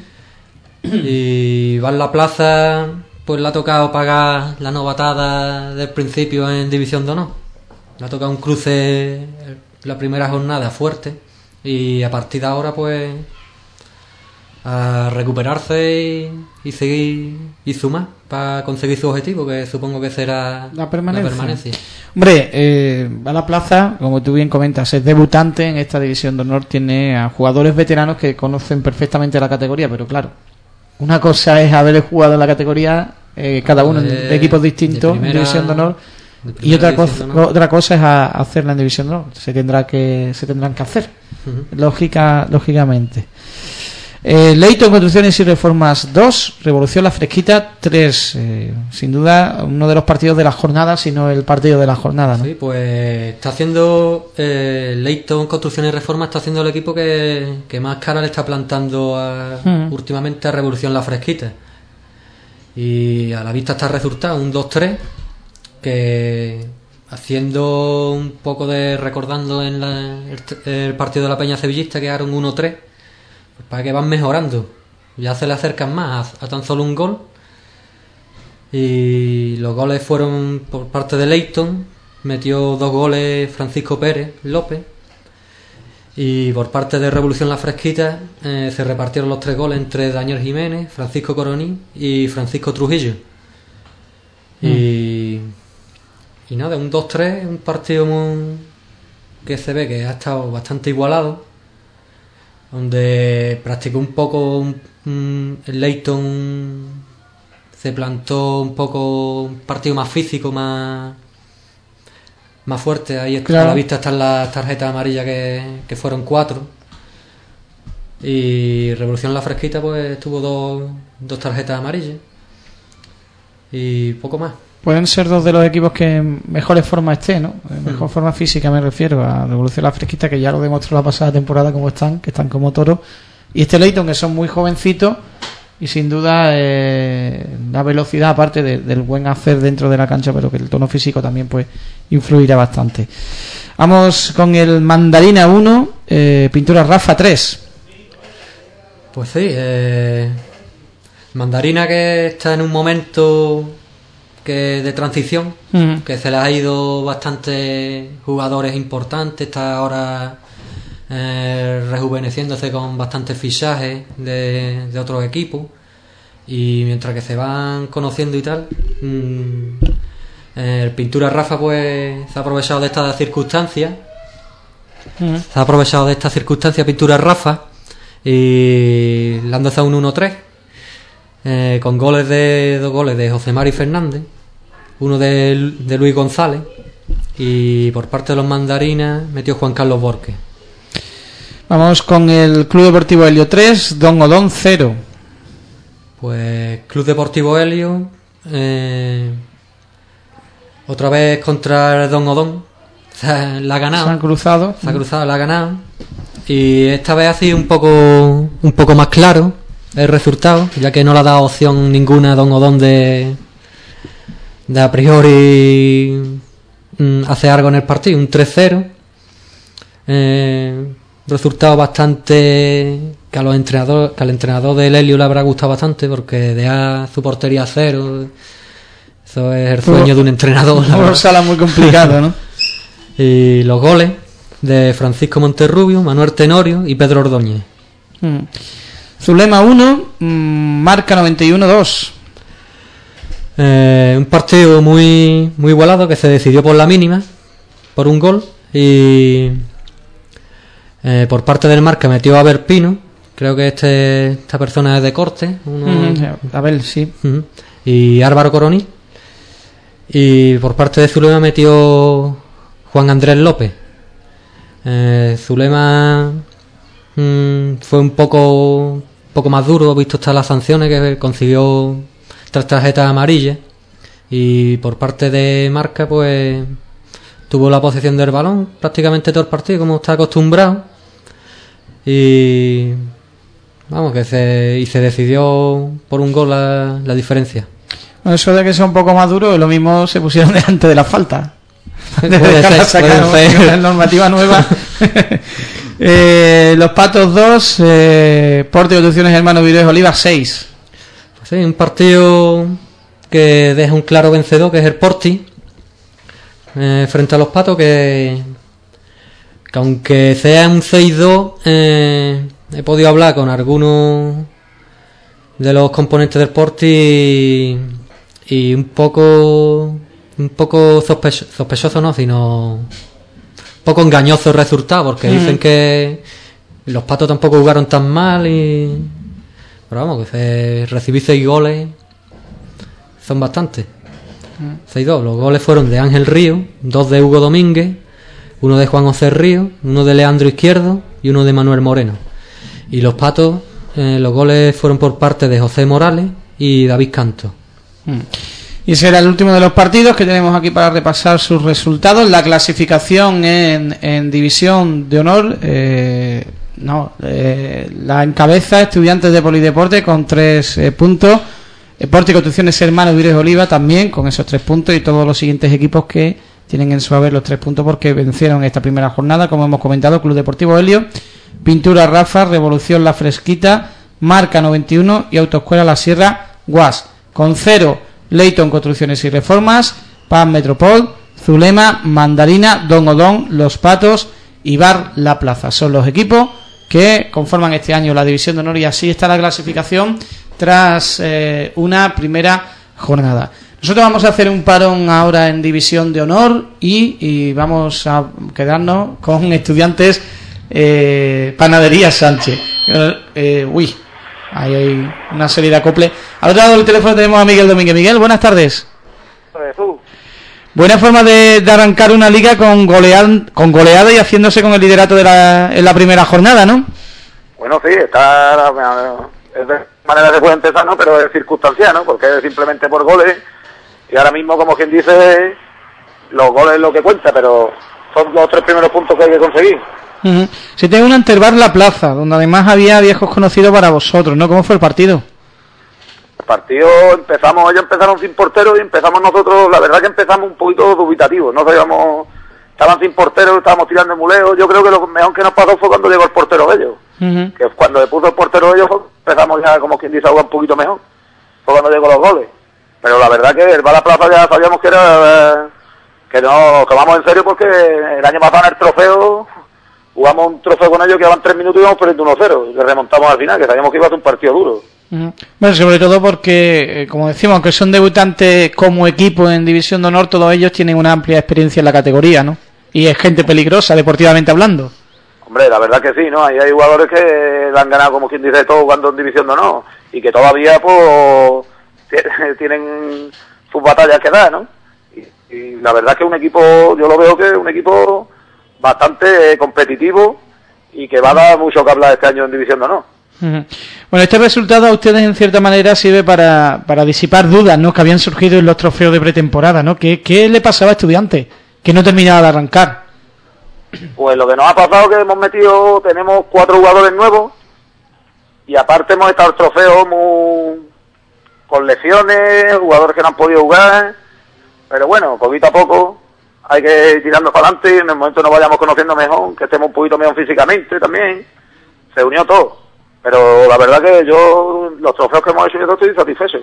Y Bar La Plaza, pues le ha tocado pagar la novatada del principio en división de honor. Le ha tocado un cruce la primera jornada fuerte, y a partir de ahora pues a recuperarse y seguir y sumar para conseguir su objetivo, que supongo que será la permanencia. Hombre, a la plaza, como tú bien comentas, es debutante en esta división de honor, tiene a jugadores veteranos que conocen perfectamente la categoría, pero claro, una cosa es haber jugado en la categoría, cada uno de equipos distintos, en división de honor, y otra cosa es hacerla en división de honor. Se tendrán que hacer, lógicamente. Leyton, Construcciones y Reformas 2, Revolución La Fresquita 3. Sin duda uno de los partidos de la jornada, si no el partido de la jornada, ¿no? Sí, pues está haciendo Leyton, Construcciones y Reformas, está haciendo el equipo que más cara le está plantando últimamente a Revolución La Fresquita. Y a la vista está el resultado, un 2-3, que haciendo un poco de recordando en el partido de la Peña Sevillista, que era un 1-3, pues para que van mejorando, ya se le acercan más a tan solo un gol. Y los goles fueron por parte de Leyton, metió 2 goles Francisco Pérez López, y por parte de Revolución La Fresquita se repartieron los 3 goles entre Daniel Jiménez, Francisco Coroní y Francisco Trujillo. Y nada, un 2-3, un partido que se ve que ha estado bastante igualado, donde practicó un poco el Leyton, se plantó un poco un partido más físico, más fuerte. Ahí claro. A la vista están las tarjetas amarillas que fueron 4, y Revolución La Fresquita pues tuvo dos tarjetas amarillas y poco más. Pueden ser 2 de los equipos que en mejores forma estén, ¿no? En mejor forma física me refiero a Revolución La Fresquita, que ya lo demostró la pasada temporada que están como toros, y este Leyton, que son muy jovencitos, y sin duda la velocidad, aparte del buen hacer dentro de la cancha, pero que el tono físico también pues influirá bastante. Vamos con el Mandarina 1, Pintura Rafa 3. Pues sí, Mandarina, que está en un momento de transición, que se le ha ido bastantes jugadores importantes, está ahora rejuveneciéndose con bastantes fichajes de otros equipos, y mientras que se van conociendo y tal, el Pintura Rafa pues se ha aprovechado de esta circunstancia, Pintura Rafa, y dándose a un 1-3, con 2 goles de José Mari Fernández, uno de Luis González, y por parte de los Mandarinas metió Juan Carlos Borges. Vamos con el Club Deportivo Helio 3, Don Odón 0. Pues Club Deportivo Helio, otra vez contra el Don Odón, la ha ganado. Se ha cruzado, la ha ganado, y esta vez ha sido un poco más claro el resultado, ya que no le ha dado opción ninguna a Don Odón de a priori hacer algo en el partido. Un 3-0, resultado bastante que al entrenador del Helio le habrá gustado bastante, porque dejar su portería a 0, eso es el sueño de un entrenador. Una sala muy complicado, ¿no? Y los goles de Francisco Monterrubio, Manuel Tenorio y Pedro Ordóñez. Zulema 1, Marca 91-2. Un partido muy igualado, que se decidió por la mínima, por un gol, y por parte del Marca metió a Berpino, creo que esta persona es de corte, a ver, sí, y Álvaro Coroní, y por parte de Zulema metió Juan Andrés López. Zulema fue un poco más duro, visto hasta las sanciones, que consiguió 3 tarjetas amarillas, y por parte de Marca pues tuvo la posesión del balón prácticamente todo el partido, como está acostumbrado, y vamos, que se decidió por un gol la diferencia. Bueno, eso de que sea un poco más duro, lo mismo se pusieron delante de la falta. Puede ser. La normativa nueva. Los Patos 2, Porte de Construcciones Hermano Virués Oliva 6. Pues sí, un partido que deja un claro vencedor, que es el Porti, frente a los Patos, que aunque sea un 6-2, he podido hablar con algunos de los componentes del Porti y un poco sospechoso no, sino un poco engañoso el resultado, porque dicen que los Patos tampoco jugaron tan mal pero vamos, que recibir 6 goles son bastantes. 6-2. Los goles fueron de Ángel Río, 2 de Hugo Domínguez, 1 de Juan José Río, 1 de Leandro Izquierdo y 1 de Manuel Moreno. Y los Patos, los goles fueron por parte de José Morales y David Canto. Y ese era el último de los partidos que tenemos aquí para repasar sus resultados. La clasificación en División de Honor, la encabeza Estudiantes de Polideporte con 3 puntos. Porti Construcciones Hermanos Vires Oliva también con esos 3 puntos, y todos los siguientes equipos que tienen en su haber los 3 puntos porque vencieron esta primera jornada, como hemos comentado: Club Deportivo Helio, Pintura Rafa, Revolución La Fresquita, Marca 91 y Autoescuela La Sierra Guas. Con 0, Leighton Construcciones y Reformas, Paz Metropol, Zulema, Mandarina, Don Odón, Los Patos y Bar La Plaza. Son los equipos que conforman este año la División de Honor, y así está la clasificación tras una primera jornada. Nosotros vamos a hacer un parón ahora en División de Honor y vamos a quedarnos con Estudiantes Panadería Sánchez. Hay una serie de acoples. Al otro lado del teléfono tenemos a Miguel Domínguez. Miguel, buenas tardes. Buena forma de arrancar una liga con goleada y haciéndose con el liderato en la primera jornada, ¿no? Bueno, sí, es de manera se puede empezar, ¿no? Pero es circunstancial, ¿no? Porque es simplemente por goles, y ahora mismo, como quien dice, los goles es lo que cuenta, pero son los 3 primeros puntos que hay que conseguir. Se tiene una Interbar La Plaza, donde además había viejos conocidos para vosotros, ¿no? ¿Cómo fue el partido? El partido ellos empezaron sin portero y empezamos nosotros, la verdad que empezamos un poquito dubitativos, no sabíamos, estaban sin portero, estábamos tirando muleo. Yo creo que lo mejor que nos pasó fue cuando llegó el portero de ellos, que cuando le puso el portero de ellos empezamos ya, como quien dice, a jugar un poquito mejor, fue cuando llegó los goles. Pero la verdad que el Bala Plaza ya sabíamos que era que no tomamos en serio, porque el año pasado en el trofeo jugamos un trofeo con ellos que daban 3 minutos y íbamos perdiendo 1-0 y le remontamos al final, que sabíamos que iba a ser un partido duro. Bueno, sobre todo porque, como decimos, aunque son debutantes como equipo en División de Honor, todos ellos tienen una amplia experiencia en la categoría, ¿no? Y es gente peligrosa, deportivamente hablando. Hombre, la verdad que sí, ¿no? Ahí hay jugadores que la han ganado, como quien dice, todo jugando en División de Honor, y que todavía, pues, tienen sus batallas que dar, ¿no? Y la verdad que un equipo, yo lo veo que es un equipo bastante competitivo y que va a dar mucho que hablar este año en División de Honor. Bueno, este resultado a ustedes en cierta manera sirve para disipar dudas, ¿no?, que habían surgido en los trofeos de pretemporada, ¿no? ¿Qué le pasaba a Estudiantes que no terminaba de arrancar? Pues lo que nos ha pasado es que tenemos 4 jugadores nuevos, y aparte hemos estado el trofeo con lesiones, jugadores que no han podido jugar, pero bueno, poquito a poco hay que ir tirando para adelante, y en el momento nos vayamos conociendo mejor, que estemos un poquito mejor físicamente también, se unió todo. Pero la verdad que los trofeos que hemos hecho, yo estoy satisfecho.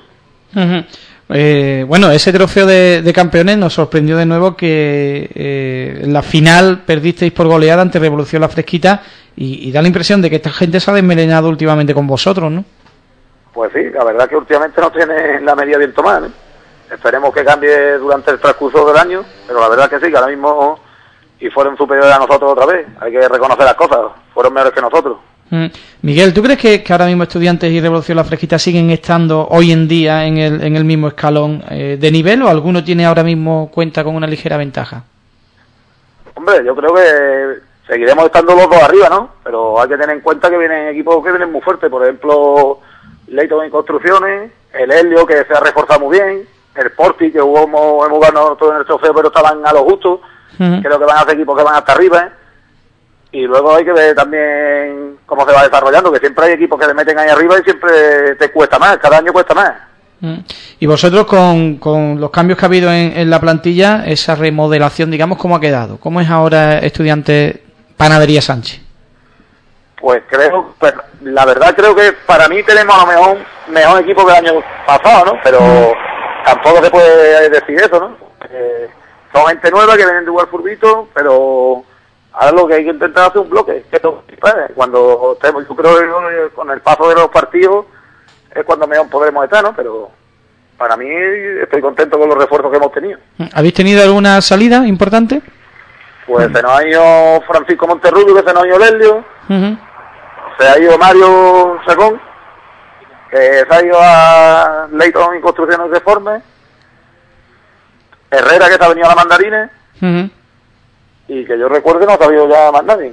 Bueno, ese trofeo de campeones nos sorprendió de nuevo, que en la final perdisteis por goleada ante Revolución La Fresquita, y da la impresión de que esta gente se ha desmelenado últimamente con vosotros, ¿no? Pues sí, la verdad que últimamente nos tiene la medida bien tomada, ¿eh? Esperemos que cambie durante el transcurso del año, pero la verdad que sí, que ahora mismo y fueron superiores a nosotros otra vez. Hay que reconocer las cosas, fueron mejores que nosotros. Miguel, ¿tú crees que ahora mismo Estudiantes y Revolución La Fresquita siguen estando hoy en día en el mismo escalón de nivel, o alguno tiene ahora mismo cuenta con una ligera ventaja? Hombre, yo creo que seguiremos estando los dos arriba, ¿no? Pero hay que tener en cuenta que vienen equipos que vienen muy fuertes, por ejemplo, Leighton en Construcciones, el Helio, que se ha reforzado muy bien, el Porti, que hemos ganado todo en el trofeo, pero estaban a lo justo. Creo que van a ser equipos que van hasta arriba, ¿eh? Y luego hay que ver también cómo se va desarrollando, que siempre hay equipos que te meten ahí arriba y siempre te cuesta más, cada año cuesta más. Y vosotros, con los cambios que ha habido en la plantilla, esa remodelación, digamos, ¿cómo ha quedado? ¿Cómo es ahora Estudiantes Panadería Sánchez? Pues la verdad creo que para mí tenemos a lo mejor equipo que el año pasado, ¿no? Pero tampoco se puede decir eso, ¿no? Son gente nueva que vienen de jugar furbito, pero ahora lo que hay que intentar hacer un bloque. Cuando estemos, yo creo que con el paso de los partidos es cuando mejor podremos estar, ¿no? Pero para mí estoy contento con los refuerzos que hemos tenido. ¿Habéis tenido alguna salida importante? Pues se nos ha ido Francisco Monterrubio, que se nos ha ido Lelio, se ha ido Mario Sagón, que se ha ido a Leighton y Construcciones de Formes, Herrera, que se ha venido a la Mandarines, y que yo recuerde no ha sabido ya más nadie.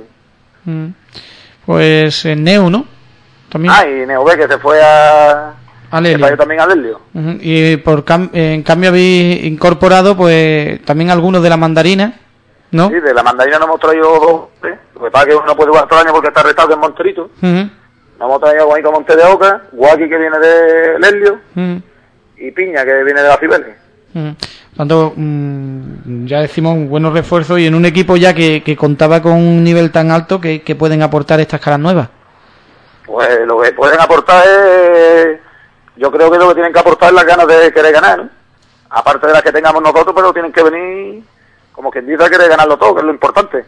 Pues Neu, ¿no? También. Y Neové, que se fue a Lelio. Que se ha ido también a Lelio. Y en cambio habéis incorporado pues también algunos de la Mandarina, ¿no? Sí, de la Mandarina nos hemos traído dos, Lo que pasa es que uno no puede jugar todo el año porque está arrestado, que es Monterito. Nos hemos traído a Guayco Monte de Oca, Guaki, que viene de Lelio, y Piña, que viene de la Cibeles. Por tanto, ya decimos buenos refuerzos y en un equipo ya que contaba con un nivel tan alto que pueden aportar estas caras nuevas. Pues lo que pueden aportar es, yo creo que lo que tienen que aportar es las ganas de querer ganar, ¿no? Aparte de las que tengamos nosotros, pero tienen que venir, como quien dice, a querer ganarlo todo, que es lo importante.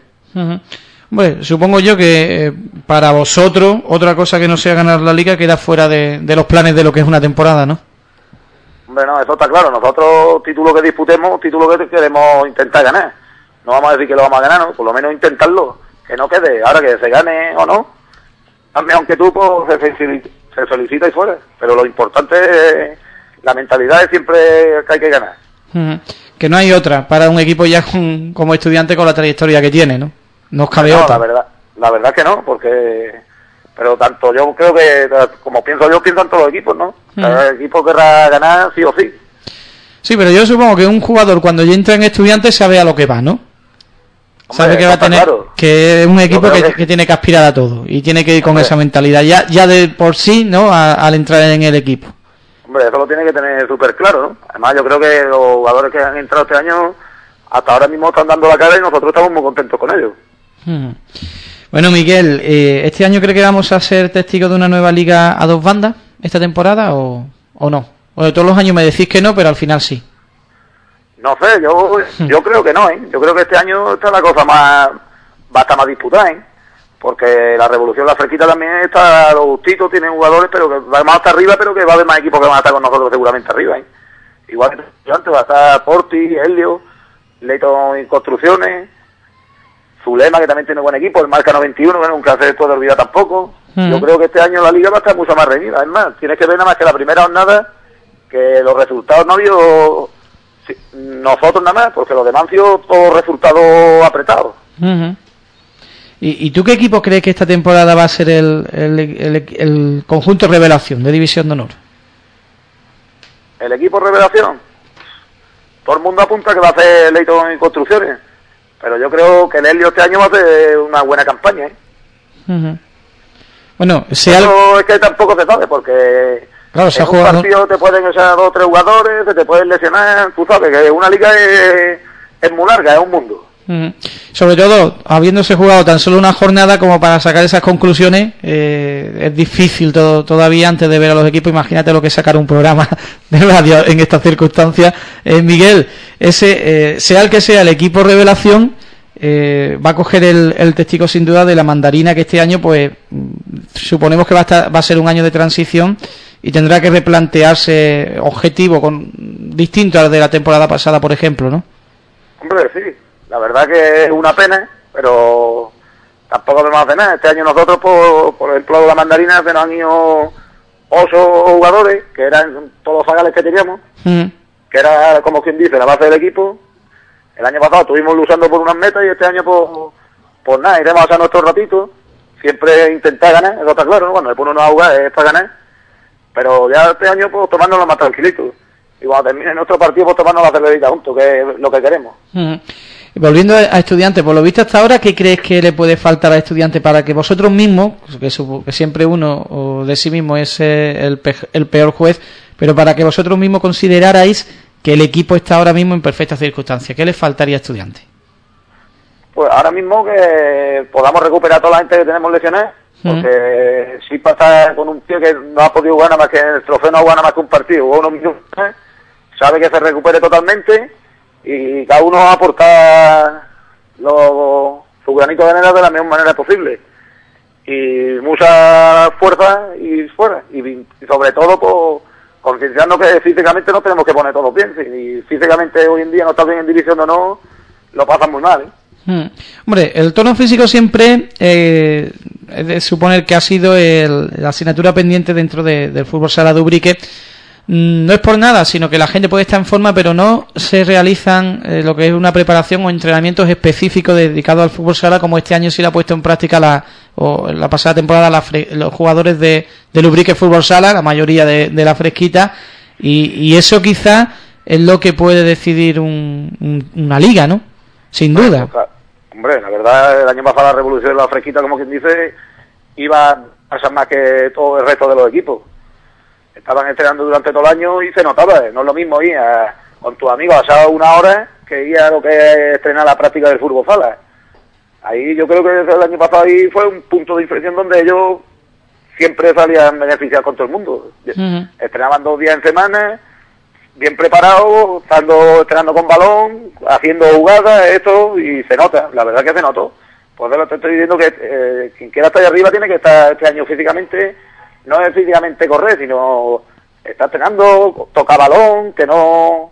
Bueno, supongo yo que para vosotros otra cosa que no sea ganar la liga queda fuera de los planes de lo que es una temporada, ¿no? Bueno, eso está claro. Nosotros, título que disputemos, título que queremos intentar ganar. No vamos a decir que lo vamos a ganar, ¿no? Por lo menos intentarlo, que no quede. Ahora que se gane o no, también aunque tú pues, se felicita y fuera. Pero lo importante es la mentalidad, es siempre que hay que ganar. Que no hay otra para un equipo ya como Estudiante con la trayectoria que tiene, ¿no? No os cabe otra. La verdad que no, porque... Pero tanto yo creo que, como pienso en todos los equipos, ¿no? Cada equipo querrá ganar sí o sí. Sí, pero yo supongo que un jugador cuando ya entra en Estudiantes sabe a lo que va, ¿no? Hombre, sabe que va a tener, claro. Que es un equipo que tiene que aspirar a todo y tiene que ir con esa mentalidad, ya de por sí, ¿no? Al entrar en el equipo. Hombre, eso lo tiene que tener súper claro, ¿no? Además, yo creo que los jugadores que han entrado este año, hasta ahora mismo están dando la cara y nosotros estamos muy contentos con ellos. Bueno, Miguel, ¿este año cree que vamos a ser testigos de una nueva liga a dos bandas esta temporada o no? O de todos los años me decís que no, pero al final sí. No sé, yo creo que no, ¿eh? Yo creo que este año está la cosa va a estar más disputada, ¿eh? Porque la Revolución, la Fresquita también está, los gustitos, tienen jugadores, pero que van hasta arriba, pero que va a haber más equipos que van a estar con nosotros seguramente arriba, ¿eh? Igual que antes va a estar Porti, Helio, Leighton y Construcciones, Zulema, que también tiene buen equipo, el Marca 91, que nunca se puede olvidar tampoco. Yo creo que este año la liga va a estar mucho más reñida. Es más, tienes que ver nada más que la primera jornada, que los resultados no ha habido nosotros nada más, porque los demás han sido todos resultados apretados. ¿Y tú qué equipo crees que esta temporada va a ser el conjunto revelación de División de Honor? El equipo revelación, todo el mundo apunta que va a hacer Leighton y Construcciones, pero yo creo que el Helio este año va a hacer una buena campaña, ¿eh? Bueno, eso es que tampoco se sabe, porque claro, en un partido te pueden echar 2 o 3 jugadores, se te pueden lesionar, tú sabes que una liga es muy larga, es un mundo. Sobre todo, habiéndose jugado tan solo una jornada como para sacar esas conclusiones, es difícil todavía antes de ver a los equipos. Imagínate lo que es sacar un programa de radio en estas circunstancias. Miguel, sea el que sea el equipo revelación, va a coger el testigo sin duda de la Mandarina, que este año pues suponemos que va a ser un año de transición y tendrá que replantearse objetivos distintos a los de la temporada pasada, por ejemplo, ¿no? Hombre, sí. La verdad que es una pena, pero tampoco debemos hacer nada. Este año nosotros, por ejemplo, la Mandarina se nos han ido 8 jugadores, que eran todos los fagales que teníamos, que era, como quien dice, la base del equipo. El año pasado estuvimos luchando por unas metas y este año, pues nada, iremos a hacer nuestro ratito. Siempre intentar ganar, eso está claro, ¿no? Cuando le pone uno a jugar es para ganar. Pero ya este año, pues tomándonos más tranquilitos. Y cuando termine nuestro partido, pues tomando la cervecita juntos, que es lo que queremos. Volviendo a Estudiantes, por lo visto hasta ahora, ¿qué crees que le puede faltar a Estudiantes para que vosotros mismos, que siempre uno o de sí mismo es el peor juez, pero para que vosotros mismos considerarais que el equipo está ahora mismo en perfectas circunstancias? ¿Qué le faltaría a Estudiantes? Pues ahora mismo que podamos recuperar a toda la gente que tenemos lesionada, porque si pasa con un tío que no ha podido jugar nada más que el trofeo, no ha jugado nada más que un partido o unos minutos, sabe que se recupere totalmente y cada uno va a aportar su granito de arena de la mejor manera posible. y mucha fuerza y fuera. Y sobre todo, pues, concienciando que físicamente no tenemos que poner todos bien. Si físicamente hoy en día no estás bien en división o no, lo pasan muy mal, Hombre, el tono físico siempre es de suponer que ha sido la asignatura pendiente dentro del fútbol sala de Ubrique. No es por nada, sino que la gente puede estar en forma, pero no se realizan lo que es una preparación o entrenamientos específicos dedicados al fútbol sala, como este año sí la ha puesto en práctica la pasada temporada los jugadores del Ubrique Fútbol Sala, la mayoría de la fresquita, y eso quizá es lo que puede decidir una liga, ¿no? Sin duda. Hombre, la verdad, el año pasado la revolución de la fresquita, como quien dice, iba a pasar más que todo el resto de los equipos. Estaban entrenando durante todo el año y se notaba, no es lo mismo ir con tus amigos a pasar una hora que ir a lo que es estrenar la práctica del fútbol sala. Ahí yo creo que desde el año pasado ahí fue un punto de inflexión donde ellos siempre salían beneficiados con todo el mundo. Estrenaban 2 días en semana, bien preparados, entrenando con balón, haciendo jugadas, esto, y se nota, la verdad que se notó. Pues te estoy diciendo que quien quiera estar ahí arriba tiene que estar este año físicamente, no es físicamente correr, sino está entrenando, toca balón, que no...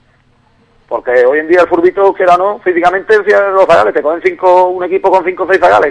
Porque hoy en día el furbito, quiera o no, físicamente los zagales, te cogen un equipo con 5 o 6 zagales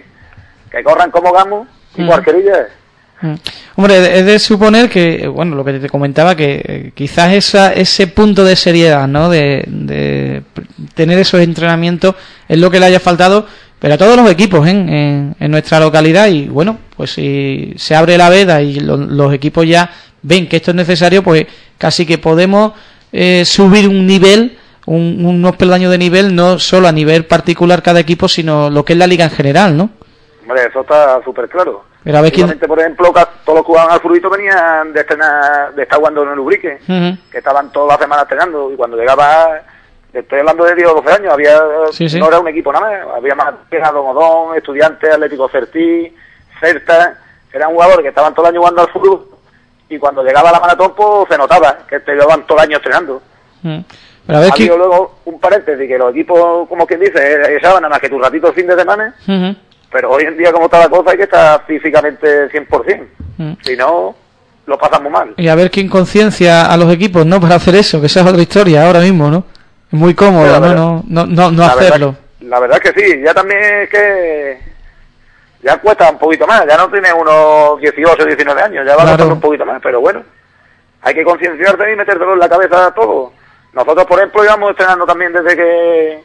que corran como gamos y cualquerilla. Hombre, es de suponer que, bueno, lo que te comentaba, que quizás ese punto de seriedad, ¿no? De tener esos entrenamientos es lo que le haya faltado, pero a todos los equipos en nuestra localidad. Y bueno, pues si se abre la veda y los equipos ya ven que esto es necesario, pues casi que podemos subir un nivel, unos peldaños de nivel, no solo a nivel particular cada equipo, sino lo que es la liga en general, ¿no? Hombre, eso está súper claro. Pero a ver por ejemplo, todos los que jugaban al furbito venían de estar jugando en el Ubrique, que estaban todas las semanas entrenando, y cuando llegaba, estoy hablando de 10 o 12 años, no era un equipo nada más, había más Domodón, Estudiantes, Atlético Certí, Certa, eran jugadores que estaban todo el año jugando al fútbol, y cuando llegaba la maratón, pues se notaba que llevaban todo el año entrenando. Pero a ver luego un paréntesis, que los equipos, como quien dice, echaban nada más que tu ratito el fin de semana, pero hoy en día, como está la cosa, hay que estar físicamente 100%. Si no, lo pasan muy mal. Y a ver quién conciencia a los equipos, ¿no? Para hacer eso, que esa es otra historia ahora mismo, ¿no? Es muy cómodo, no hacerlo. La verdad es que sí, ya también es que ya cuesta un poquito más, ya no tiene unos 18, 19 años, ya va a costar un poquito más, pero bueno, hay que concienciarte y metértelo en la cabeza todo. Nosotros, por ejemplo, íbamos estrenando también desde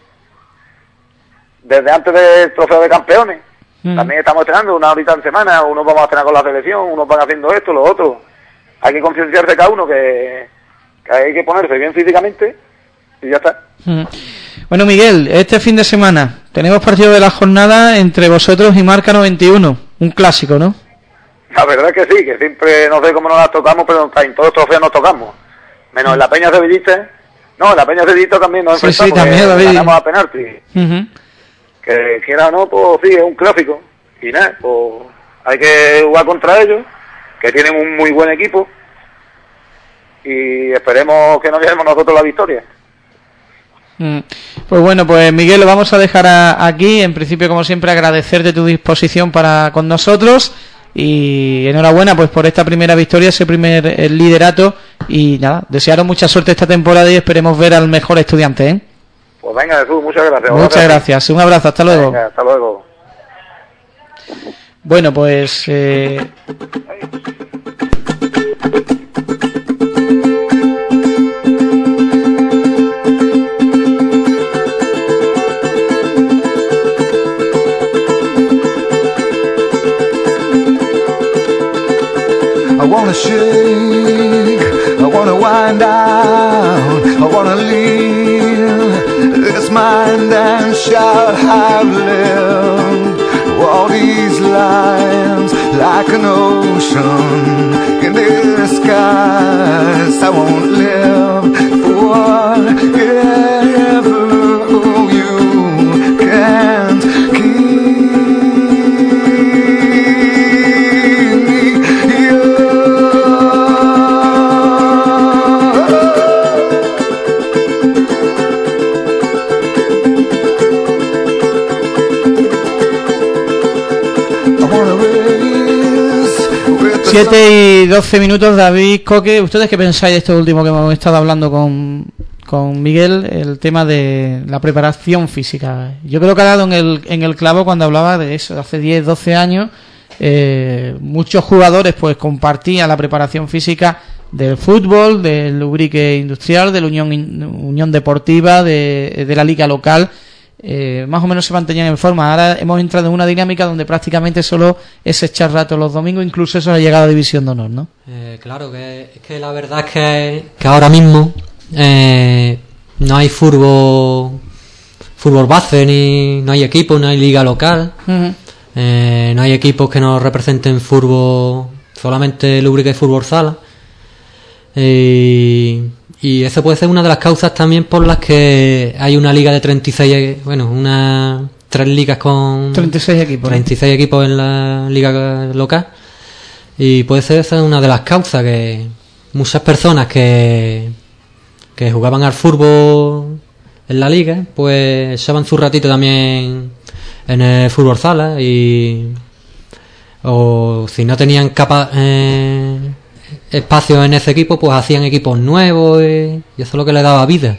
antes del trofeo de campeones. También estamos estrenando una horita en semana, unos vamos a estrenar con la selección, unos van haciendo esto, lo otro. Hay que concienciarse cada uno que hay que ponerse bien físicamente y ya está. Bueno, Miguel, este fin de semana tenemos partido de la jornada entre vosotros y Marca 91, un clásico, ¿no? La verdad es que sí, que siempre, no sé cómo nos las tocamos, pero en todos los trofeos nos tocamos. Menos en la Peña Sevillista. No, en la Peña Sevillista también nos enfrentamos, también ganamos a penalti. Que quiera o no, pues sí, es un clásico. Y nada, pues hay que jugar contra ellos, que tienen un muy buen equipo. Y esperemos que nos llevemos nosotros la victoria. Pues bueno, pues Miguel, lo vamos a dejar aquí. En principio, como siempre, agradecerte tu disposición con nosotros. Y enhorabuena pues por esta primera victoria, ese primer liderato. Y nada, desearos mucha suerte esta temporada y esperemos ver al mejor Estudiante, ¿eh? Pues venga, Jesús, muchas gracias. Muchas gracias, un abrazo, hasta luego. Venga, hasta luego. Bueno, pues... I wanna shake, I wanna wind down, I wanna leave this mind and shout, I've lived all these lines like an ocean in the skies. I won't live forever, you can't keep 7 y 12 minutos, David, Coque. ¿Ustedes qué pensáis de esto último que hemos estado hablando con Miguel? El tema de la preparación física. Yo creo que ha dado en el clavo cuando hablaba de eso. Hace 10, 12 años muchos jugadores pues compartían la preparación física del fútbol, del Ubrique Industrial, de la Unión Deportiva, de la liga local. Más o menos se mantenían en forma. Ahora hemos entrado en una dinámica donde prácticamente solo es echar rato los domingos, incluso eso ha llegado a División de Honor, ¿no? Claro, que la verdad es que ahora mismo no hay fútbol base, ni no hay equipos, no hay liga local, no hay equipos que nos representen fútbol, solamente el Ubrique Fútbol Sala. Y eso puede ser una de las causas también por las que hay una liga de 36, bueno, 3 ligas con 36 equipos. 36 equipos en la liga local. Y puede ser esa una de las causas, que muchas personas que jugaban al fútbol en la liga, pues echaban su ratito también en el fútbol sala, o si no tenían espacio en ese equipo, pues hacían equipos nuevos, y eso es lo que le daba vida.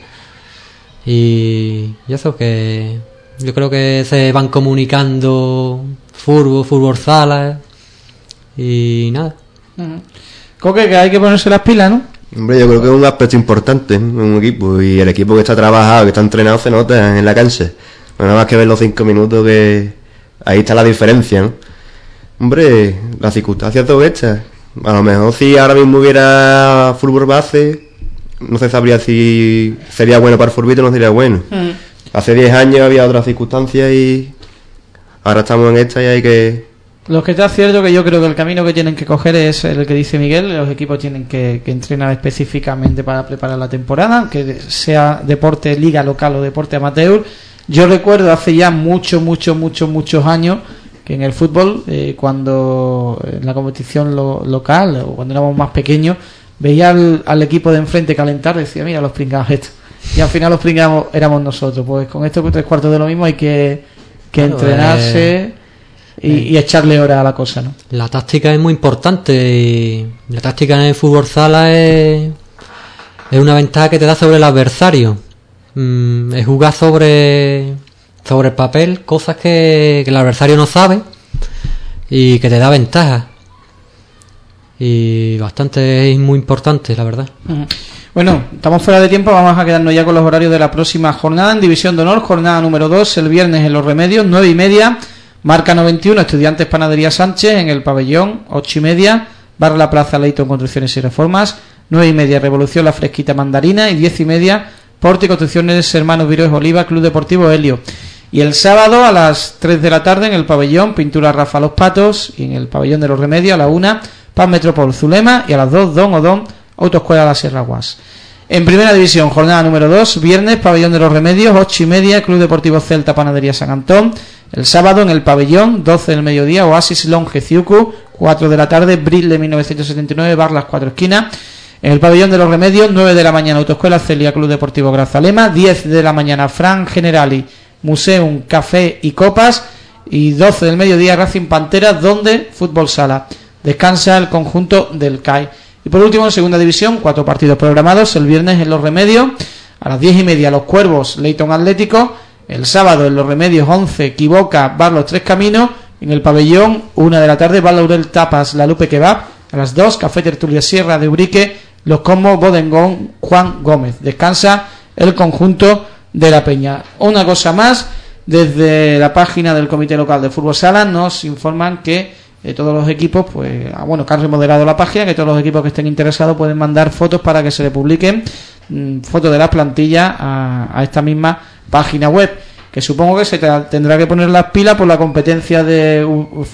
Y eso, que yo creo que se van comunicando fútbol sala y nada. Coque, que hay que ponerse las pilas, ¿no? Hombre, yo creo que es un aspecto importante en un equipo, y el equipo que está trabajado, que está entrenado, se nota en la cancha. Nada más que ver los 5 minutos, que ahí está la diferencia, ¿no? Hombre, las circunstancias son estas. A lo mejor si ahora mismo hubiera fútbol base, no se sabría si sería bueno para el furbito o no sería bueno. Hace 10 años había otras circunstancias y ahora estamos en esta y hay que... Lo que está cierto, que yo creo que el camino que tienen que coger es el que dice Miguel. Los equipos tienen que entrenar específicamente para preparar la temporada, que sea deporte liga local o deporte amateur. Yo recuerdo hace ya muchos años que en el fútbol, cuando en la competición local, o cuando éramos más pequeños, veía al equipo de enfrente calentar, decía, mira los pringados estos, y al final los pringados éramos nosotros. Pues con esto, 3/4 de lo mismo, hay que entrenarse y echarle hora a la cosa, ¿no? La táctica es muy importante, y la táctica en el fútbol sala es una ventaja que te da sobre el adversario. Es jugar sobre el papel cosas que el adversario no sabe y que te da ventaja, y bastante, es muy importante, la verdad. Bueno, estamos fuera de tiempo, vamos a quedarnos ya con los horarios de la próxima jornada en División de Honor. Jornada número 2, el viernes en Los Remedios, 9:30, Marca 91, Estudiantes Panadería Sánchez en el pabellón, 8:30, Barra La Plaza Leighton Construcciones y Reformas, 9:30, Revolución La Fresquita Mandarina, y 10:30, Porte y Construcciones Hermanos Viroes Oliva, Club Deportivo Helio. Y el sábado a las 3 de la tarde en el pabellón Pintura Rafa Los Patos, y en el pabellón de Los Remedios a la 1 Paz Metropol Zulema, y a las 2 Don Odón Autoescuela La Sierra Guas. En primera división, jornada número 2, viernes pabellón de Los Remedios, 8:30, Club Deportivo Celta Panadería San Antón. El sábado en el pabellón 12 del mediodía, Oasis Longe Ciucu, 4 de la tarde, Bridle 1979, Bar Las Cuatro Esquinas. En el pabellón de Los Remedios, 9 de la mañana, Autoescuela Celia Club Deportivo Grazalema, 10 de la mañana, Fran Generali Museum Café y Copas, y 12 del mediodía, Racing Panteras, donde fútbol sala. Descansa el conjunto del CAI. Y por último, en segunda división, 4 partidos programados. El viernes en Los Remedios, a las 10:30, Los Cuervos Leighton Atlético. El sábado en Los Remedios, 11, Quiboca Bar Los Tres Caminos. En el pabellón, 1 de la tarde, Bar Laurel Tapas La Lupe Kebab. A las 2, Café Tertulia Sierra de Ubrique, Los Comos Bodengón Juan Gómez. Descansa el conjunto de la Peña. Una cosa más, desde la página del Comité Local de Fútbol Sala nos informan que todos los equipos, pues que han remodelado la página, que todos los equipos que estén interesados pueden mandar fotos para que se le publiquen fotos de las plantillas a esta misma página web, que supongo que se tendrá que poner las pilas por la competencia de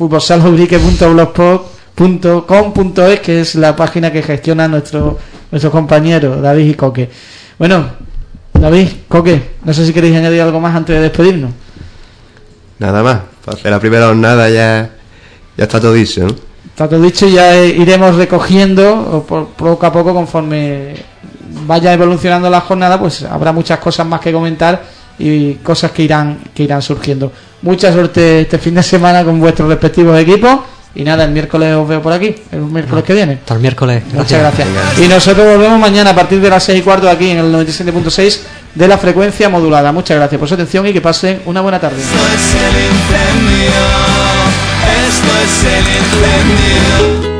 futbolsaloubrique.blogspot.com.es, que es la página que gestiona nuestros compañeros David y Coque. Bueno, David, Coque, no sé si queréis añadir algo más antes de despedirnos. Nada más, para la primera jornada ya está todo dicho, ¿no? Está todo dicho, y ya iremos recogiendo poco a poco, conforme vaya evolucionando la jornada, pues habrá muchas cosas más que comentar y cosas que irán surgiendo. mucha suerte este fin de semana con vuestros respectivos equipos. Y nada, el miércoles os veo por aquí, el miércoles que viene. Hasta el miércoles. Muchas gracias. Y nosotros volvemos mañana a partir de las 6:15 aquí en el 97.6 de la frecuencia modulada. Muchas gracias por su atención y que pasen una buena tarde. Esto es el incendio.